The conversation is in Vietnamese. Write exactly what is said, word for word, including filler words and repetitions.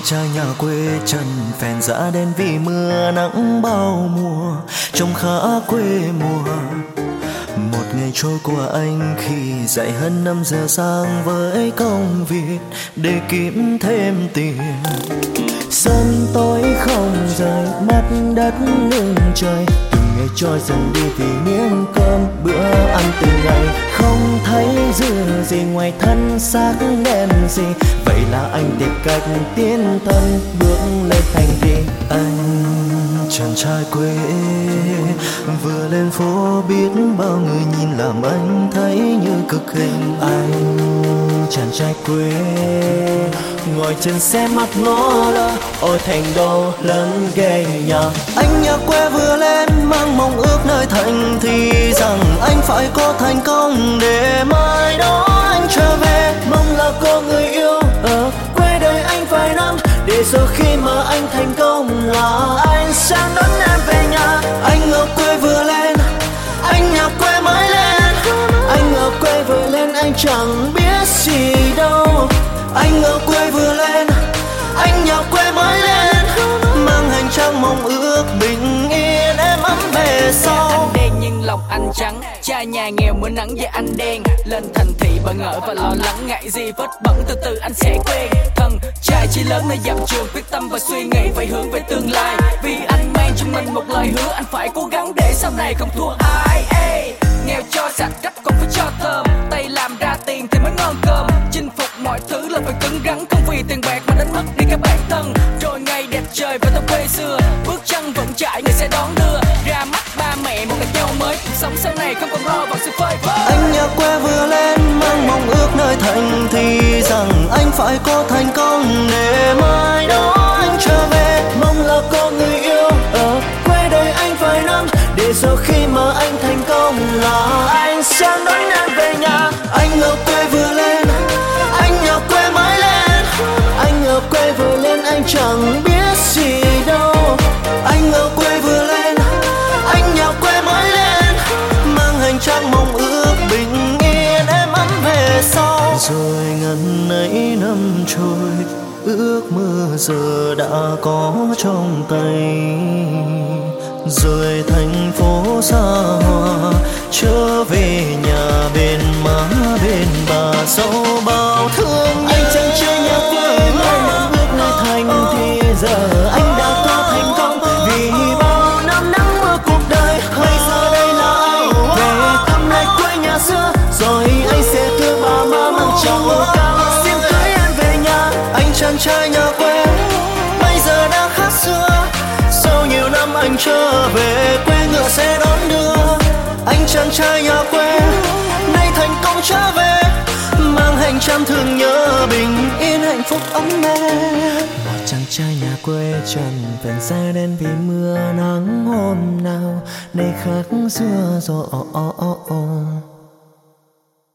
trai nhà quê trần phèn ra đến vì mưa nắng bao mùa trông khá quê mùa. Một ngày trôi qua anh khi dậy hơn năm giờ sáng với công việc để kiếm thêm tiền. Sân tối không rời, mắt đất ngừng trời, từng ngày trôi dần đi vì miếng cơm bữa ăn từng ngày. Không thấy dư gì ngoài thân xác đen gì, vậy là anh tìm cách tiến thân bước lên thành thị. Anh chàng trai quê vừa lên phố biết bao người nhìn làm anh thấy như cực hình. Anh chàng trai quê ngồi trên xe mắt ngó lơ, ôi thành đô lớn ghê nhờ. Anh nhà quê vừa lên mang mong ước nơi thành thì rằng anh phải có thành công để mai đó anh trở về. Mong là có người yêu ở quê đời anh vài năm, để rồi khi mà anh thành công là anh sẽ đón em về nhà. Anh ở quê vừa lên, anh nhà quê mới lên, anh ở quê vừa lên anh chẳng biết gì đâu. Anh ở quê vừa lên, anh nhà quê mới lên, mang hành trang mong ước bình yên em ấm về sau. Anh đen nhưng lòng anh trắng, cha nhà nghèo mưa nắng về anh đen. Lên thành thị bỡ ngỡ và lo lắng, ngại gì vết bẩn từ từ anh sẽ quen. Thần trai chỉ lớn nơi dặm trường, quyết tâm và suy nghĩ phải hướng về tương lai. Vì anh mang trong mình một lời hứa, anh phải cố gắng để sau này không thua ai. Ê, nghèo cho sạch cách còn phải cho thơm, tay làm ra tiền thì mới ngon cơm. Chinh phục mọi thứ là phải cứng rắn, không vì tiền bạc mà đánh mất đi các bản thân. Rồi ngày đẹp trời và tao quê xưa, bước chân vững chãi người sẽ đón đưa ra mắt ba mẹ một ngày nhau mới. Cuộc sống sau này không còn lo vào sự phơi phới. Anh nhà quê vừa lên mang mong ước nơi thành thì rằng anh phải có thành công để mai đó anh trở về. Mong là có người yêu ở quê đời anh vài năm, để rồi khi mà anh thành công là anh sẽ đón em về nhà. Anh ở quê vừa lên, anh nhà quê mới lên, anh ở quê vừa lên anh chẳng biết gì đâu. Anh ở quê vừa lên, anh nhà quê mới lên, mang hành trang mong ước bình yên em ấm về sau. Rồi ngần ấy năm trôi, ước mơ giờ đã có trong tay. Rồi thành phố xa hoa, trở về nhà bên má bên bà dâu bao thương. Anh chẳng chơi nhà quê mai mong ước nơi thành thì giờ anh đã có thành công. Vì bao năm nắng mưa cuộc đời, bây giờ đây là anh về thăm lại quê nhà xưa. Rồi anh sẽ đưa bà má mang trầu cao, xin cưới em về nhà. Anh chàng trai nhà quê bây giờ đã khác xưa, sau nhiều năm anh trở về quê ngựa sẽ đón đưa. Anh chàng trai nhà quê nay thành công trở về, mang hành trang thương nhớ bình yên hạnh phúc ấm êm. Một chàng trai nhà quê trần phèn ra đến vì mưa nắng hôm nào nay khác xưa rồi.